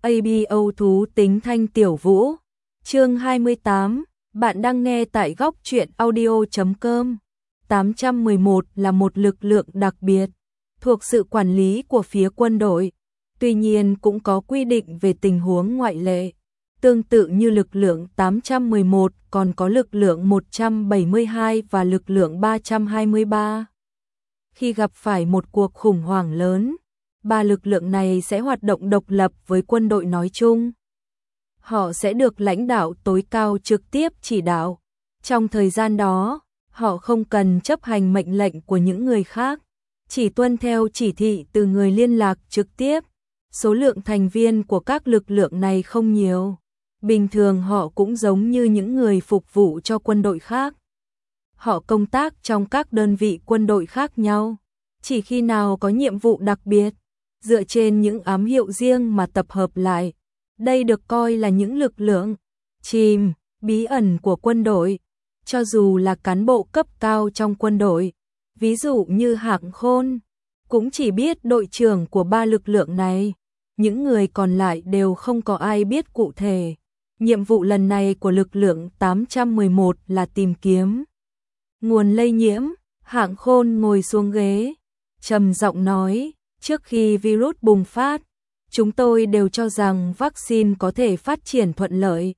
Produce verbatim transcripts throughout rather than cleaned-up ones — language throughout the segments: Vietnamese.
a bê o thú tính thanh tiểu vũ. Chương hai mươi tám, bạn đang nghe tại góc truyện audio chấm com. tám trăm mười một là một lực lượng đặc biệt, thuộc sự quản lý của phía quân đội. Tuy nhiên cũng có quy định về tình huống ngoại lệ. Tương tự như lực lượng tám trăm mười một còn có lực lượng một trăm bảy mươi hai và lực lượng ba trăm hai mươi ba. Khi gặp phải một cuộc khủng hoảng lớn, ba lực lượng này sẽ hoạt động độc lập với quân đội nói chung. Họ sẽ được lãnh đạo tối cao trực tiếp chỉ đạo. Trong thời gian đó, họ không cần chấp hành mệnh lệnh của những người khác, chỉ tuân theo chỉ thị từ người liên lạc trực tiếp. Số lượng thành viên của các lực lượng này không nhiều. Bình thường họ cũng giống như những người phục vụ cho quân đội khác. Họ công tác trong các đơn vị quân đội khác nhau. Chỉ khi nào có nhiệm vụ đặc biệt, dựa trên những ám hiệu riêng mà tập hợp lại. Đây được coi là những lực lượng chìm, bí ẩn của quân đội. Cho dù là cán bộ cấp cao trong quân đội, ví dụ như Hạng Khôn, cũng chỉ biết đội trưởng của ba lực lượng này. Những người còn lại đều không có ai biết cụ thể. Nhiệm vụ lần này của lực lượng tám trăm mười một là tìm kiếm nguồn lây nhiễm. Hạng Khôn ngồi xuống ghế, trầm giọng nói, trước khi virus bùng phát, chúng tôi đều cho rằng vaccine có thể phát triển thuận lợi.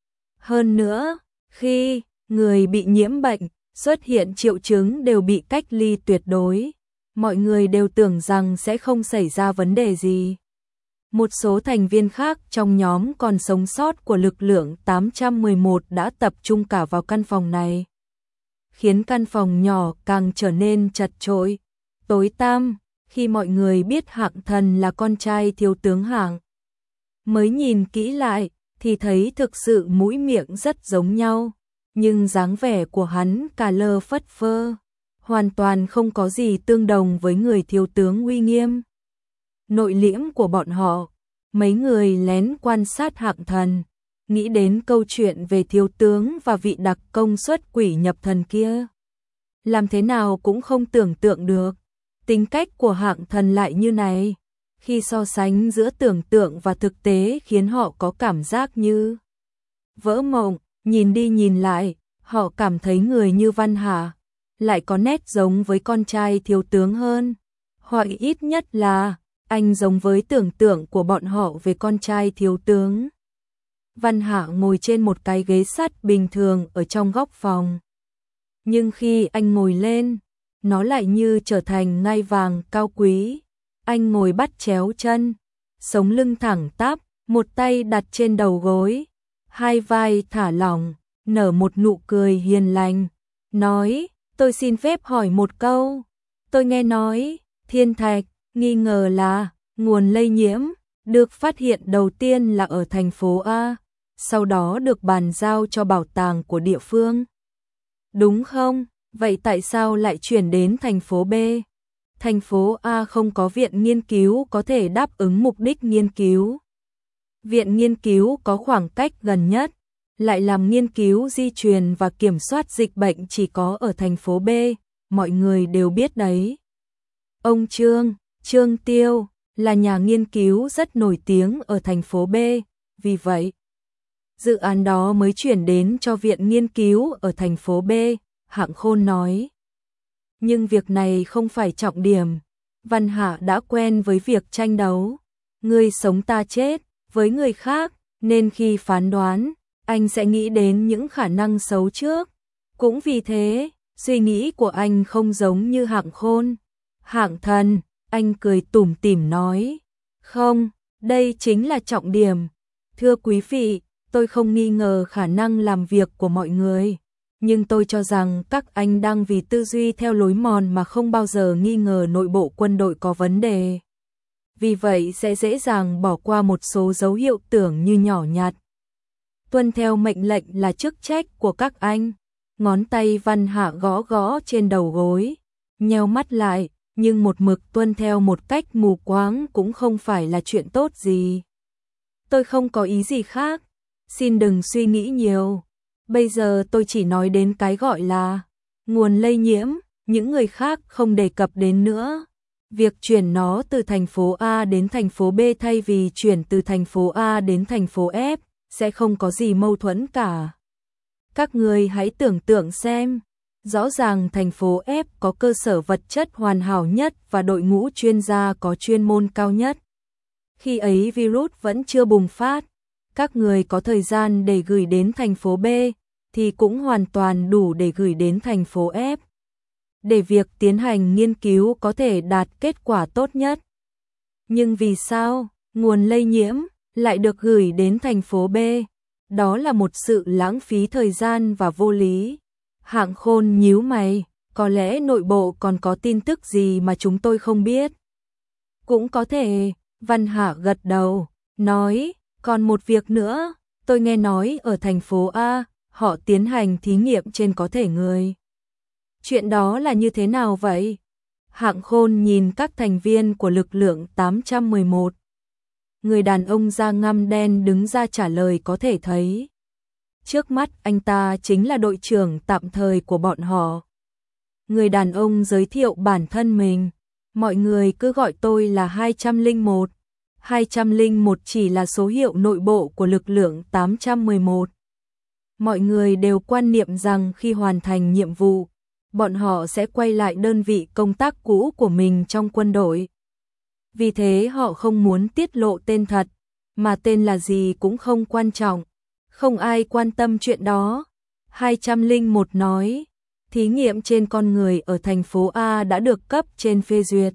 Hơn nữa, khi người bị nhiễm bệnh, xuất hiện triệu chứng đều bị cách ly tuyệt đối. Mọi người đều tưởng rằng sẽ không xảy ra vấn đề gì. Một số thành viên khác trong nhóm còn sống sót của lực lượng tám trăm mười một đã tập trung cả vào căn phòng này, khiến căn phòng nhỏ càng trở nên chật chội, tối tăm. Khi mọi người biết Hạng Thần là con trai thiếu tướng Hạng, mới nhìn kỹ lại thì thấy thực sự mũi miệng rất giống nhau, nhưng dáng vẻ của hắn cà lơ phất phơ, hoàn toàn không có gì tương đồng với người thiếu tướng uy nghiêm nội liễm của bọn họ. Mấy người lén quan sát Hạng Thần, nghĩ đến câu chuyện về thiếu tướng và vị đặc công xuất quỷ nhập thần kia. Làm thế nào cũng không tưởng tượng được tính cách của Hạng Thần lại như này. Khi so sánh giữa tưởng tượng và thực tế khiến họ có cảm giác như vỡ mộng. Nhìn đi nhìn lại, họ cảm thấy người như Văn Hà lại có nét giống với con trai thiếu tướng hơn, hoặc ít nhất là anh giống với tưởng tượng của bọn họ về con trai thiếu tướng. Văn Hạ ngồi trên một cái ghế sắt bình thường ở trong góc phòng. Nhưng khi anh ngồi lên, nó lại như trở thành ngai vàng cao quý. Anh ngồi bắt chéo chân, sống lưng thẳng tắp, một tay đặt trên đầu gối, hai vai thả lỏng, nở một nụ cười hiền lành, nói, tôi xin phép hỏi một câu. Tôi nghe nói, thiên thạch, nghi ngờ là nguồn lây nhiễm, được phát hiện đầu tiên là ở thành phố A, sau đó được bàn giao cho bảo tàng của địa phương. Đúng không? Vậy tại sao lại chuyển đến thành phố B? Thành phố A không có viện nghiên cứu có thể đáp ứng mục đích nghiên cứu. Viện nghiên cứu có khoảng cách gần nhất, lại làm nghiên cứu di truyền và kiểm soát dịch bệnh chỉ có ở thành phố B, mọi người đều biết đấy. Ông Trương, Trương Tiêu, là nhà nghiên cứu rất nổi tiếng ở thành phố B, vì vậy dự án đó mới chuyển đến cho viện nghiên cứu ở thành phố B, Hạng Khôn nói. Nhưng việc này không phải trọng điểm. Văn Hạ đã quen với việc tranh đấu, người sống ta chết, với người khác, nên khi phán đoán, anh sẽ nghĩ đến những khả năng xấu trước. Cũng vì thế, suy nghĩ của anh không giống như Hạng Khôn. Hạng Thần, anh cười tủm tỉm nói, không, đây chính là trọng điểm. Thưa quý vị, tôi không nghi ngờ khả năng làm việc của mọi người, nhưng tôi cho rằng các anh đang vì tư duy theo lối mòn mà không bao giờ nghi ngờ nội bộ quân đội có vấn đề. Vì vậy sẽ dễ dàng bỏ qua một số dấu hiệu tưởng như nhỏ nhặt. Tuân theo mệnh lệnh là chức trách của các anh. Ngón tay Văn Hạ gõ gõ trên đầu gối, nheo mắt lại, nhưng một mực tuân theo một cách mù quáng cũng không phải là chuyện tốt gì. Tôi không có ý gì khác, xin đừng suy nghĩ nhiều. Bây giờ tôi chỉ nói đến cái gọi là nguồn lây nhiễm, những người khác không đề cập đến nữa. Việc chuyển nó từ thành phố A đến thành phố B thay vì chuyển từ thành phố A đến thành phố F sẽ không có gì mâu thuẫn cả. Các người hãy tưởng tượng xem, rõ ràng thành phố F có cơ sở vật chất hoàn hảo nhất và đội ngũ chuyên gia có chuyên môn cao nhất. Khi ấy virus vẫn chưa bùng phát, các người có thời gian để gửi đến thành phố B thì cũng hoàn toàn đủ để gửi đến thành phố F, để việc tiến hành nghiên cứu có thể đạt kết quả tốt nhất. Nhưng vì sao nguồn lây nhiễm lại được gửi đến thành phố B? Đó là một sự lãng phí thời gian và vô lý. Hạng Khôn nhíu mày, có lẽ nội bộ còn có tin tức gì mà chúng tôi không biết. Cũng có thể, Văn Hạ gật đầu, nói, còn một việc nữa, tôi nghe nói ở thành phố A, họ tiến hành thí nghiệm trên có thể người. Chuyện đó là như thế nào vậy? Hạng Khôn nhìn các thành viên của lực lượng tám trăm mười một. Người đàn ông da ngăm đen đứng ra trả lời có thể thấy. Trước mắt anh ta chính là đội trưởng tạm thời của bọn họ. Người đàn ông giới thiệu bản thân mình. Mọi người cứ gọi tôi là hai trăm lẻ một. hai trăm lẻ một chỉ là số hiệu nội bộ của lực lượng tám trăm mười một. Mọi người đều quan niệm rằng khi hoàn thành nhiệm vụ, bọn họ sẽ quay lại đơn vị công tác cũ của mình trong quân đội. Vì thế họ không muốn tiết lộ tên thật, mà tên là gì cũng không quan trọng. Không ai quan tâm chuyện đó. hai trăm lẻ một nói, thí nghiệm trên con người ở thành phố A đã được cấp trên phê duyệt.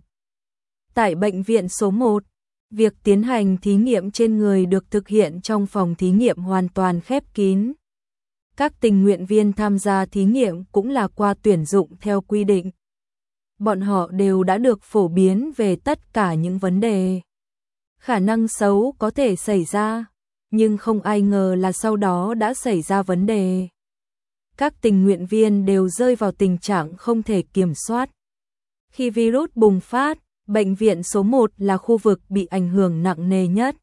Tại bệnh viện số một, việc tiến hành thí nghiệm trên người được thực hiện trong phòng thí nghiệm hoàn toàn khép kín. Các tình nguyện viên tham gia thí nghiệm cũng là qua tuyển dụng theo quy định. Bọn họ đều đã được phổ biến về tất cả những vấn đề khả năng xấu có thể xảy ra, nhưng không ai ngờ là sau đó đã xảy ra vấn đề. Các tình nguyện viên đều rơi vào tình trạng không thể kiểm soát. Khi virus bùng phát, bệnh viện số một là khu vực bị ảnh hưởng nặng nề nhất,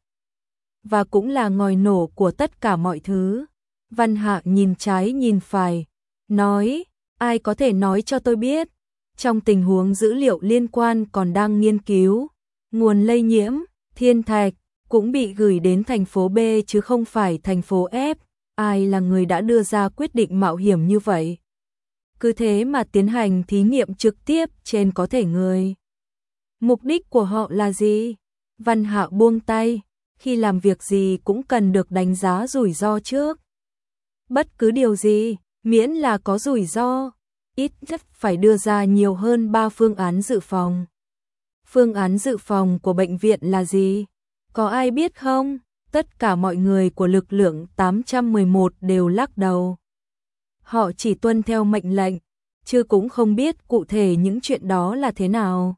và cũng là ngòi nổ của tất cả mọi thứ. Văn Hạ nhìn trái nhìn phải, nói, ai có thể nói cho tôi biết, trong tình huống dữ liệu liên quan còn đang nghiên cứu, nguồn lây nhiễm, thiên thạch, cũng bị gửi đến thành phố B chứ không phải thành phố F, ai là người đã đưa ra quyết định mạo hiểm như vậy? Cứ thế mà tiến hành thí nghiệm trực tiếp trên có thể người. Mục đích của họ là gì? Văn Hạ buông tay, khi làm việc gì cũng cần được đánh giá rủi ro trước. Bất cứ điều gì, miễn là có rủi ro, ít nhất phải đưa ra nhiều hơn ba phương án dự phòng. Phương án dự phòng của bệnh viện là gì? Có ai biết không? Tất cả mọi người của lực lượng tám trăm mười một đều lắc đầu. Họ chỉ tuân theo mệnh lệnh, chứ cũng không biết cụ thể những chuyện đó là thế nào.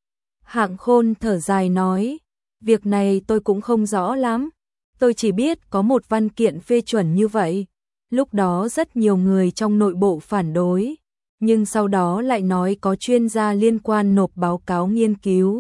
Hạng Khôn thở dài nói, việc này tôi cũng không rõ lắm. Tôi chỉ biết có một văn kiện phê chuẩn như vậy. Lúc đó rất nhiều người trong nội bộ phản đối, nhưng sau đó lại nói có chuyên gia liên quan nộp báo cáo nghiên cứu,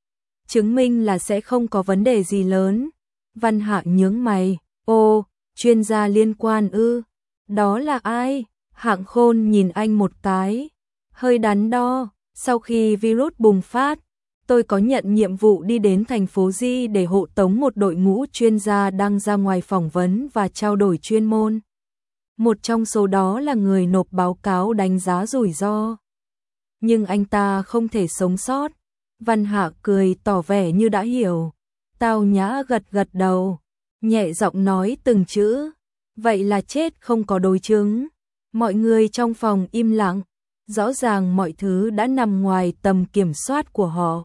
chứng minh là sẽ không có vấn đề gì lớn. Văn Hạ nhướng mày, ô, chuyên gia liên quan ư, đó là ai? Hạng Khôn nhìn anh một cái, hơi đắn đo. Sau khi virus bùng phát, tôi có nhận nhiệm vụ đi đến thành phố Di để hộ tống một đội ngũ chuyên gia đang ra ngoài phỏng vấn và trao đổi chuyên môn. Một trong số đó là người nộp báo cáo đánh giá rủi ro. Nhưng anh ta không thể sống sót. Văn Hạ cười tỏ vẻ như đã hiểu. Tao Nhã gật gật đầu, nhẹ giọng nói từng chữ. Vậy là chết không có đối chứng. Mọi người trong phòng im lặng. Rõ ràng mọi thứ đã nằm ngoài tầm kiểm soát của họ.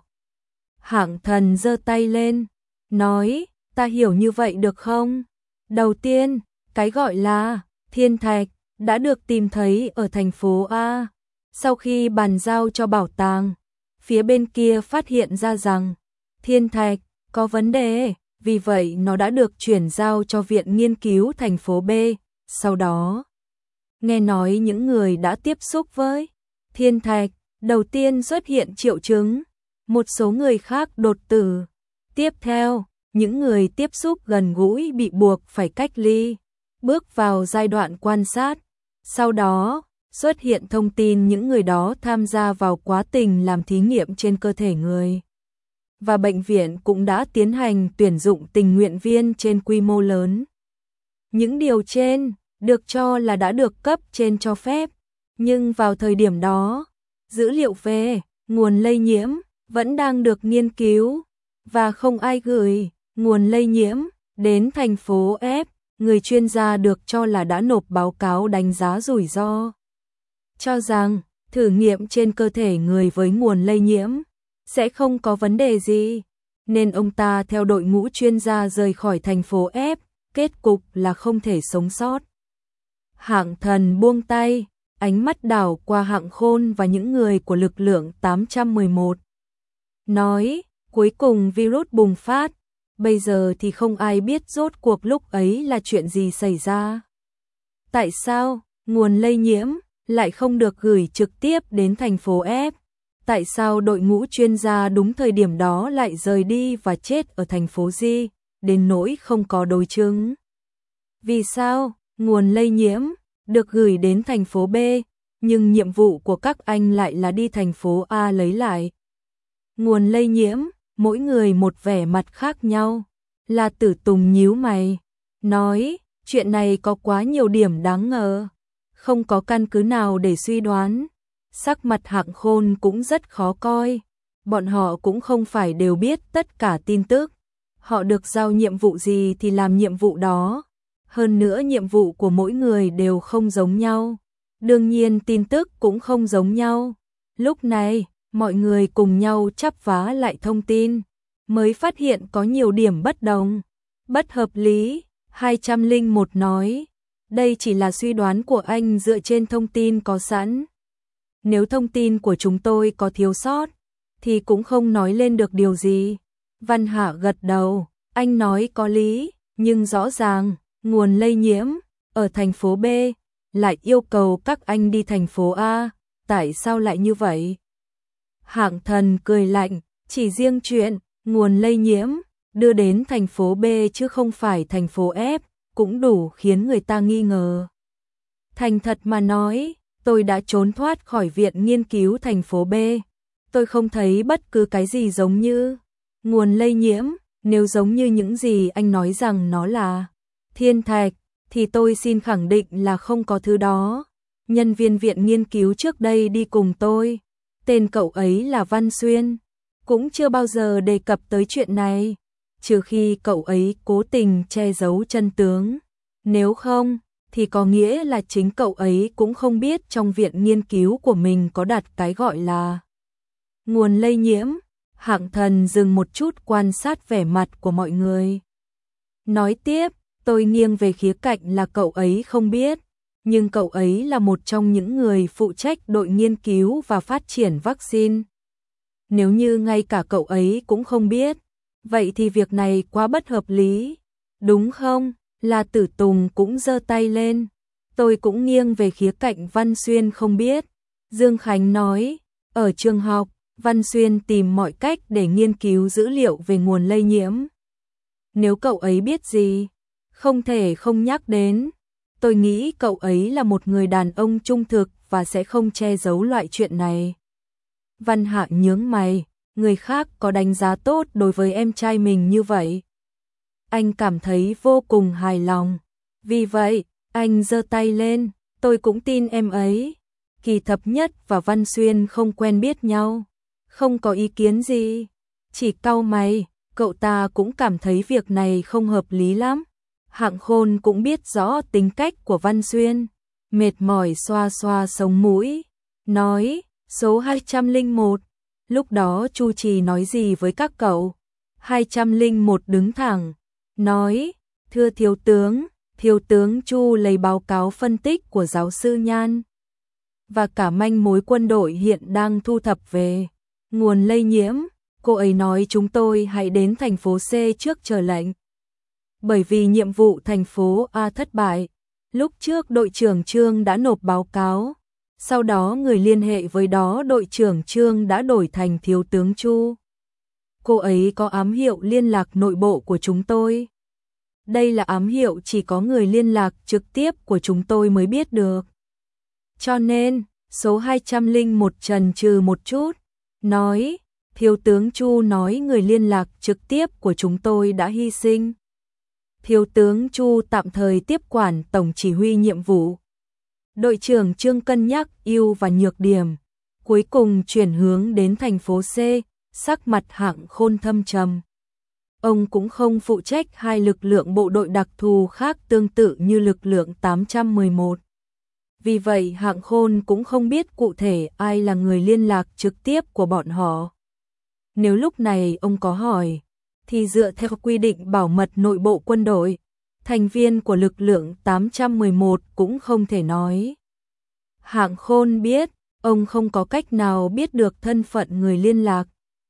Hạng Thần giơ tay lên, nói, ta hiểu như vậy được không? Đầu tiên, cái gọi là thiên thạch đã được tìm thấy ở thành phố A. Sau khi bàn giao cho bảo tàng, phía bên kia phát hiện ra rằng thiên thạch có vấn đề, vì vậy nó đã được chuyển giao cho viện nghiên cứu thành phố B. Sau đó, nghe nói những người đã tiếp xúc với thiên thạch đầu tiên xuất hiện triệu chứng, một số người khác đột tử. Tiếp theo, những người tiếp xúc gần gũi bị buộc phải cách ly, bước vào giai đoạn quan sát. Sau đó, xuất hiện thông tin những người đó tham gia vào quá trình làm thí nghiệm trên cơ thể người. Và bệnh viện cũng đã tiến hành tuyển dụng tình nguyện viên trên quy mô lớn. Những điều trên được cho là đã được cấp trên cho phép, nhưng vào thời điểm đó, dữ liệu về nguồn lây nhiễm vẫn đang được nghiên cứu và không ai gửi nguồn lây nhiễm đến thành phố F. Người chuyên gia được cho là đã nộp báo cáo đánh giá rủi ro, cho rằng thử nghiệm trên cơ thể người với nguồn lây nhiễm sẽ không có vấn đề gì, nên ông ta theo đội ngũ chuyên gia rời khỏi thành phố F, kết cục là không thể sống sót. Hạng Thần buông tay, ánh mắt đảo qua Hạng Khôn và những người của lực lượng tám trăm mười một. Nói, cuối cùng virus bùng phát, bây giờ thì không ai biết rốt cuộc lúc ấy là chuyện gì xảy ra. Tại sao nguồn lây nhiễm lại không được gửi trực tiếp đến thành phố F? Tại sao đội ngũ chuyên gia đúng thời điểm đó lại rời đi và chết ở thành phố G, đến nỗi không có đối chứng? Vì sao nguồn lây nhiễm được gửi đến thành phố B, nhưng nhiệm vụ của các anh lại là đi thành phố A lấy lại nguồn lây nhiễm, mỗi người một vẻ mặt khác nhau? La Tử Tùng nhíu mày, nói, chuyện này có quá nhiều điểm đáng ngờ, không có căn cứ nào để suy đoán. Sắc mặt Hạng Khôn cũng rất khó coi, bọn họ cũng không phải đều biết tất cả tin tức, họ được giao nhiệm vụ gì thì làm nhiệm vụ đó, hơn nữa nhiệm vụ của mỗi người đều không giống nhau, đương nhiên tin tức cũng không giống nhau. Lúc này, mọi người cùng nhau chắp vá lại thông tin, mới phát hiện có nhiều điểm bất đồng, bất hợp lý. hai trăm lẻ một nói, đây chỉ là suy đoán của anh dựa trên thông tin có sẵn. Nếu thông tin của chúng tôi có thiếu sót, thì cũng không nói lên được điều gì. Văn Hạ gật đầu, anh nói có lý, nhưng rõ ràng, nguồn lây nhiễm ở thành phố B lại yêu cầu các anh đi thành phố A, tại sao lại như vậy? Hạng Thần cười lạnh, chỉ riêng chuyện nguồn lây nhiễm đưa đến thành phố B chứ không phải thành phố F, cũng đủ khiến người ta nghi ngờ. Thành thật mà nói, tôi đã trốn thoát khỏi viện nghiên cứu thành phố B. Tôi không thấy bất cứ cái gì giống như nguồn lây nhiễm. Nếu giống như những gì anh nói rằng nó là thiên thạch, thì tôi xin khẳng định là không có thứ đó. Nhân viên viện nghiên cứu trước đây đi cùng tôi, tên cậu ấy là Văn Xuyên, cũng chưa bao giờ đề cập tới chuyện này, trừ khi cậu ấy cố tình che giấu chân tướng. Nếu không, thì có nghĩa là chính cậu ấy cũng không biết trong viện nghiên cứu của mình có đặt cái gọi là nguồn lây nhiễm. Hạng Thần dừng một chút quan sát vẻ mặt của mọi người. Nói tiếp, tôi nghiêng về khía cạnh là cậu ấy không biết, nhưng cậu ấy là một trong những người phụ trách đội nghiên cứu và phát triển vaccine. Nếu như ngay cả cậu ấy cũng không biết, vậy thì việc này quá bất hợp lý, đúng không? La Tử Tùng cũng giơ tay lên. Tôi cũng nghiêng về khía cạnh Văn Xuyên không biết. Dương Khánh nói, ở trường học, Văn Xuyên tìm mọi cách để nghiên cứu dữ liệu về nguồn lây nhiễm. Nếu cậu ấy biết gì, không thể không nhắc đến. Tôi nghĩ cậu ấy là một người đàn ông trung thực và sẽ không che giấu loại chuyện này. Văn Hạ nhướng mày, người khác có đánh giá tốt đối với em trai mình như vậy. Anh cảm thấy vô cùng hài lòng. Vì vậy, anh giơ tay lên, tôi cũng tin em ấy. Kỳ Thập Nhất và Văn Xuyên không quen biết nhau, không có ý kiến gì, chỉ cau mày, cậu ta cũng cảm thấy việc này không hợp lý lắm. Hạng Khôn cũng biết rõ tính cách của Văn Xuyên, mệt mỏi xoa xoa sống mũi, nói, số hai trăm lẻ một, lúc đó Chu Trì nói gì với các cậu? hai trăm lẻ một đứng thẳng, nói, thưa thiếu tướng, thiếu tướng Chu lấy báo cáo phân tích của giáo sư Nhan và cả manh mối quân đội hiện đang thu thập về nguồn lây nhiễm. Cô ấy nói chúng tôi hãy đến thành phố C trước chờ lệnh. Bởi vì nhiệm vụ thành phố A thất bại, lúc trước đội trưởng Trương đã nộp báo cáo, sau đó người liên hệ với đó đội trưởng Trương đã đổi thành thiếu tướng Chu. Cô ấy có ám hiệu liên lạc nội bộ của chúng tôi. Đây là ám hiệu chỉ có người liên lạc trực tiếp của chúng tôi mới biết được. Cho nên, số hai trăm lẻ một chần chừ một chút, nói, thiếu tướng Chu nói người liên lạc trực tiếp của chúng tôi đã hy sinh. Thiếu tướng Chu tạm thời tiếp quản tổng chỉ huy nhiệm vụ. Đội trưởng Trương cân nhắc ưu và nhược điểm, cuối cùng chuyển hướng đến thành phố C, sắc mặt Hạng Khôn thâm trầm. Ông cũng không phụ trách hai lực lượng bộ đội đặc thù khác tương tự như lực lượng tám trăm mười một. Vì vậy Hạng Khôn cũng không biết cụ thể ai là người liên lạc trực tiếp của bọn họ. Nếu lúc này ông có hỏi, thì dựa theo quy định bảo mật nội bộ quân đội, thành viên của lực lượng tám trăm mười một cũng không thể nói. Hạng Khôn biết, ông không có cách nào biết được thân phận người liên lạc.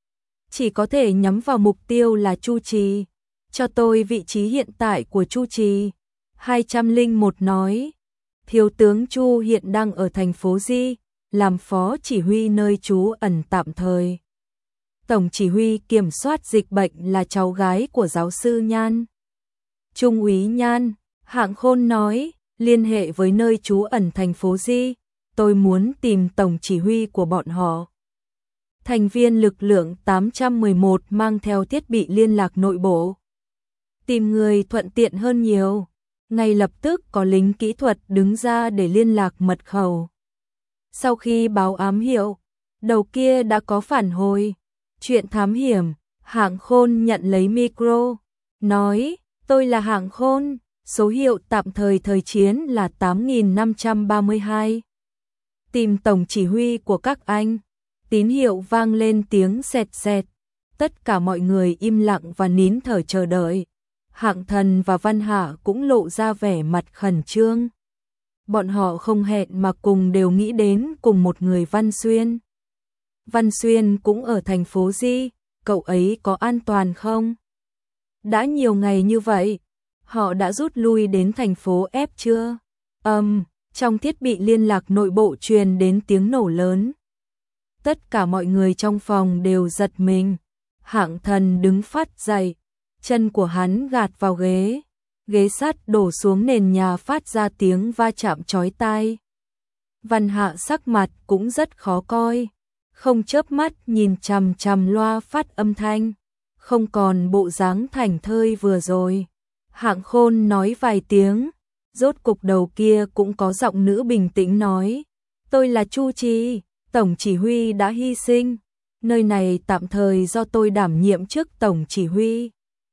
Chỉ có thể nhắm vào mục tiêu là Chu Trì. Cho tôi vị trí hiện tại của Chu Trì. hai trăm lẻ một nói, thiếu tướng Chu hiện đang ở thành phố Di, làm phó chỉ huy nơi trú ẩn tạm thời. Tổng chỉ huy kiểm soát dịch bệnh là cháu gái của giáo sư Nhan. Trung úy Nhan, Hạng Khôn nói, liên hệ với nơi trú ẩn thành phố Di, tôi muốn tìm tổng chỉ huy của bọn họ. Thành viên lực lượng tám trăm mười một mang theo thiết bị liên lạc nội bộ. Tìm người thuận tiện hơn nhiều. Ngay lập tức có lính kỹ thuật đứng ra để liên lạc mật khẩu. Sau khi báo ám hiệu, đầu kia đã có phản hồi. Chuyện thám hiểm, Hạng Khôn nhận lấy micro, nói, tôi là Hạng Khôn, số hiệu tạm thời thời chiến là tám nghìn năm trăm ba mươi hai. Tìm tổng chỉ huy của các anh. Tín hiệu vang lên tiếng sẹt sẹt. Tất cả mọi người im lặng và nín thở chờ đợi. Hạng Thần và Văn Hạ cũng lộ ra vẻ mặt khẩn trương. Bọn họ không hẹn mà cùng đều nghĩ đến cùng một người Văn Xuyên. Văn Xuyên cũng ở thành phố Di, cậu ấy có an toàn không? Đã nhiều ngày như vậy, họ đã rút lui đến thành phố F chưa? Ầm, um, trong thiết bị liên lạc nội bộ truyền đến tiếng nổ lớn. Tất cả mọi người trong phòng đều giật mình. Hạng Thần đứng phát dậy, chân của hắn gạt vào ghế, ghế sắt đổ xuống nền nhà phát ra tiếng va chạm chói tai. Văn Hạ sắc mặt cũng rất khó coi, không chớp mắt nhìn chằm chằm loa phát âm thanh, không còn bộ dáng thảnh thơi vừa rồi. Hạng Khôn nói vài tiếng, rốt cục đầu kia cũng có giọng nữ bình tĩnh nói, tôi là Chu Trì, tổng chỉ huy đã hy sinh, nơi này tạm thời do tôi đảm nhiệm chức tổng chỉ huy.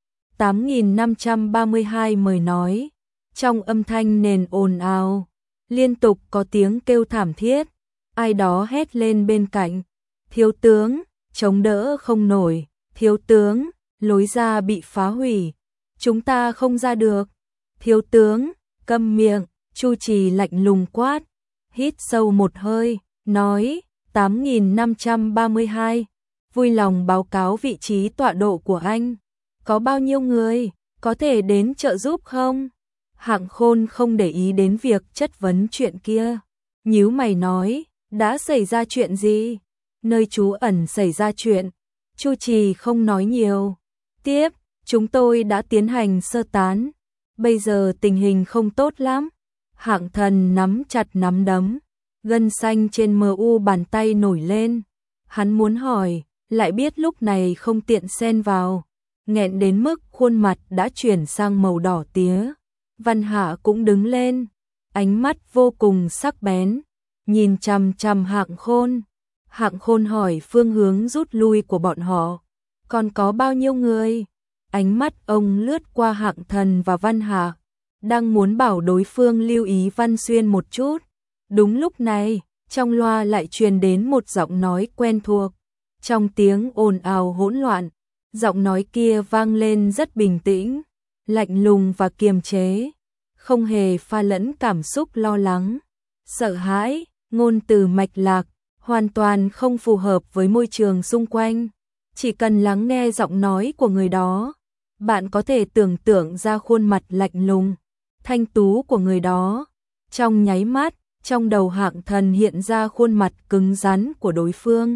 tám nghìn năm trăm ba mươi hai mời nói, trong âm thanh nền ồn ào, liên tục có tiếng kêu thảm thiết, ai đó hét lên bên cạnh, thiếu tướng, chống đỡ không nổi, thiếu tướng, lối ra bị phá hủy, chúng ta không ra được, thiếu tướng, câm miệng, Chu Trì lạnh lùng quát, hít sâu một hơi, nói, tám nghìn năm trăm ba mươi hai, vui lòng báo cáo vị trí tọa độ của anh. Có bao nhiêu người, có thể đến trợ giúp không? Hạng Khôn không để ý đến việc chất vấn chuyện kia. Nhíu mày nói, đã xảy ra chuyện gì? Nơi trú ẩn xảy ra chuyện. Chu Trì không nói nhiều. Tiếp, chúng tôi đã tiến hành sơ tán. Bây giờ tình hình không tốt lắm. Hạng Thần nắm chặt nắm đấm. Gân xanh trên mờ u bàn tay nổi lên. Hắn muốn hỏi, lại biết lúc này không tiện xen vào. Nghẹn đến mức khuôn mặt đã chuyển sang màu đỏ tía. Văn Hạ cũng đứng lên, ánh mắt vô cùng sắc bén, nhìn chằm chằm Hạng Khôn. Hạng Khôn hỏi phương hướng rút lui của bọn họ, còn có bao nhiêu người? Ánh mắt ông lướt qua Hạng Thần và Văn Hạ, đang muốn bảo đối phương lưu ý Văn Xuyên một chút. Đúng lúc này, trong loa lại truyền đến một giọng nói quen thuộc, trong tiếng ồn ào hỗn loạn. Giọng nói kia vang lên rất bình tĩnh, lạnh lùng và kiềm chế, không hề pha lẫn cảm xúc lo lắng, sợ hãi, ngôn từ mạch lạc, hoàn toàn không phù hợp với môi trường xung quanh. Chỉ cần lắng nghe giọng nói của người đó, bạn có thể tưởng tượng ra khuôn mặt lạnh lùng, thanh tú của người đó. Trong nháy mắt, trong đầu Hạng Thần hiện ra khuôn mặt cứng rắn của đối phương.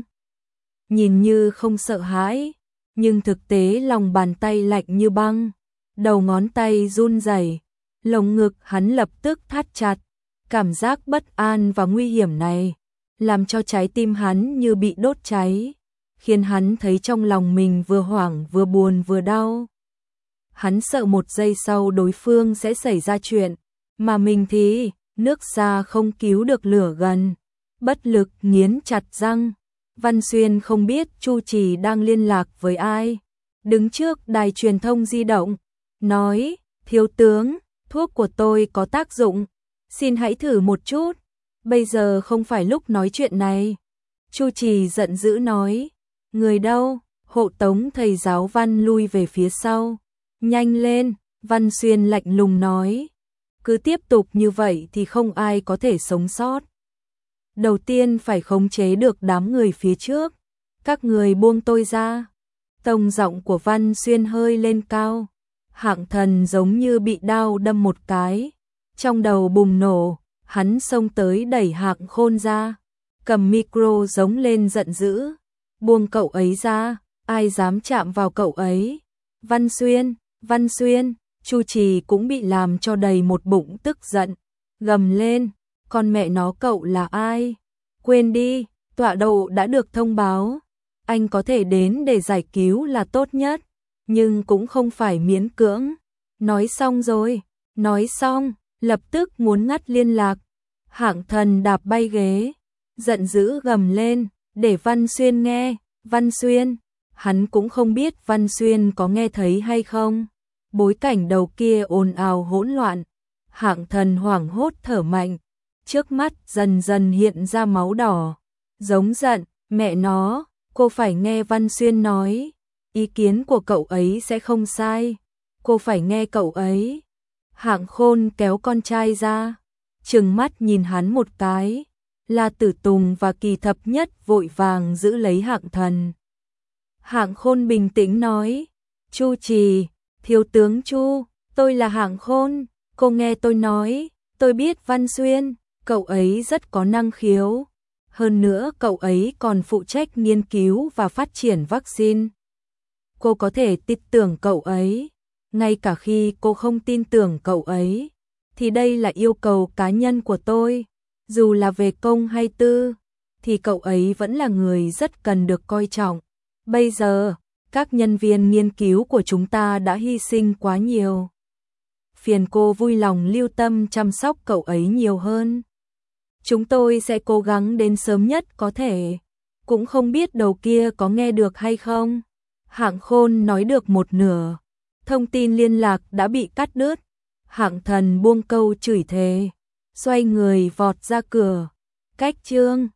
Nhìn như không sợ hãi, nhưng thực tế lòng bàn tay lạnh như băng, đầu ngón tay run rẩy, lồng ngực hắn lập tức thắt chặt, Cảm giác bất an và nguy hiểm này làm cho trái tim hắn như bị đốt cháy, khiến hắn thấy trong lòng mình vừa hoảng vừa buồn vừa đau. Hắn sợ một giây sau đối phương sẽ xảy ra chuyện, mà mình thì nước xa không cứu được lửa gần. Bất lực nghiến chặt răng, Văn Xuyên không biết Chu Trì đang liên lạc với ai. Đứng trước đài truyền thông di động, nói, thiếu tướng, thuốc của tôi có tác dụng, xin hãy thử một chút, bây giờ không phải lúc nói chuyện này. Chu Trì giận dữ nói, người đâu, hộ tống thầy giáo Văn lui về phía sau. Nhanh lên, Văn Xuyên lạnh lùng nói, cứ tiếp tục như vậy thì không ai có thể sống sót. Đầu tiên phải khống chế được đám người phía trước, các người buông tôi ra. Tông giọng của Văn Xuyên hơi lên cao, Hạng Thần giống như bị đao đâm một cái, trong đầu bùng nổ, hắn xông tới đẩy Hạng Khôn ra, cầm micro giống lên giận dữ, buông cậu ấy ra, ai dám chạm vào cậu ấy. Văn Xuyên, Văn Xuyên, Chu Trì cũng bị làm cho đầy một bụng tức giận, gầm lên, con mẹ nó cậu là ai? Quên đi, tọa độ đã được thông báo, anh có thể đến để giải cứu là tốt nhất, nhưng cũng không phải miễn cưỡng. Nói xong rồi, nói xong, lập tức muốn ngắt liên lạc. Hạng Thần đạp bay ghế, giận dữ gầm lên, để Văn Xuyên nghe. Văn Xuyên, hắn cũng không biết Văn Xuyên có nghe thấy hay không. Bối cảnh đầu kia ồn ào hỗn loạn, Hạng Thần hoảng hốt thở mạnh, trước mắt dần dần hiện ra máu đỏ, giống giận, mẹ nó, cô phải nghe Văn Xuyên nói, ý kiến của cậu ấy sẽ không sai, cô phải nghe cậu ấy. Hạng Khôn kéo con trai ra, trừng mắt nhìn hắn một cái, La Tử Tùng và Kỳ Thập Nhất vội vàng giữ lấy Hạng Thần. Hạng Khôn bình tĩnh nói, Chu Trì, thiếu tướng Chu, tôi là Hạng Khôn, cô nghe tôi nói, tôi biết Văn Xuyên, cậu ấy rất có năng khiếu, hơn nữa cậu ấy còn phụ trách nghiên cứu và phát triển vaccine. Cô có thể tin tưởng cậu ấy, ngay cả khi cô không tin tưởng cậu ấy, thì đây là yêu cầu cá nhân của tôi, dù là về công hay tư, thì cậu ấy vẫn là người rất cần được coi trọng. Bây giờ, các nhân viên nghiên cứu của chúng ta đã hy sinh quá nhiều. Phiền cô vui lòng lưu tâm chăm sóc cậu ấy nhiều hơn. Chúng tôi sẽ cố gắng đến sớm nhất có thể. Cũng không biết đầu kia có nghe được hay không. Hạng Khôn nói được một nửa. Thông tin liên lạc đã bị cắt đứt. Hạng Thần buông câu chửi thề, xoay người vọt ra cửa. Cách chương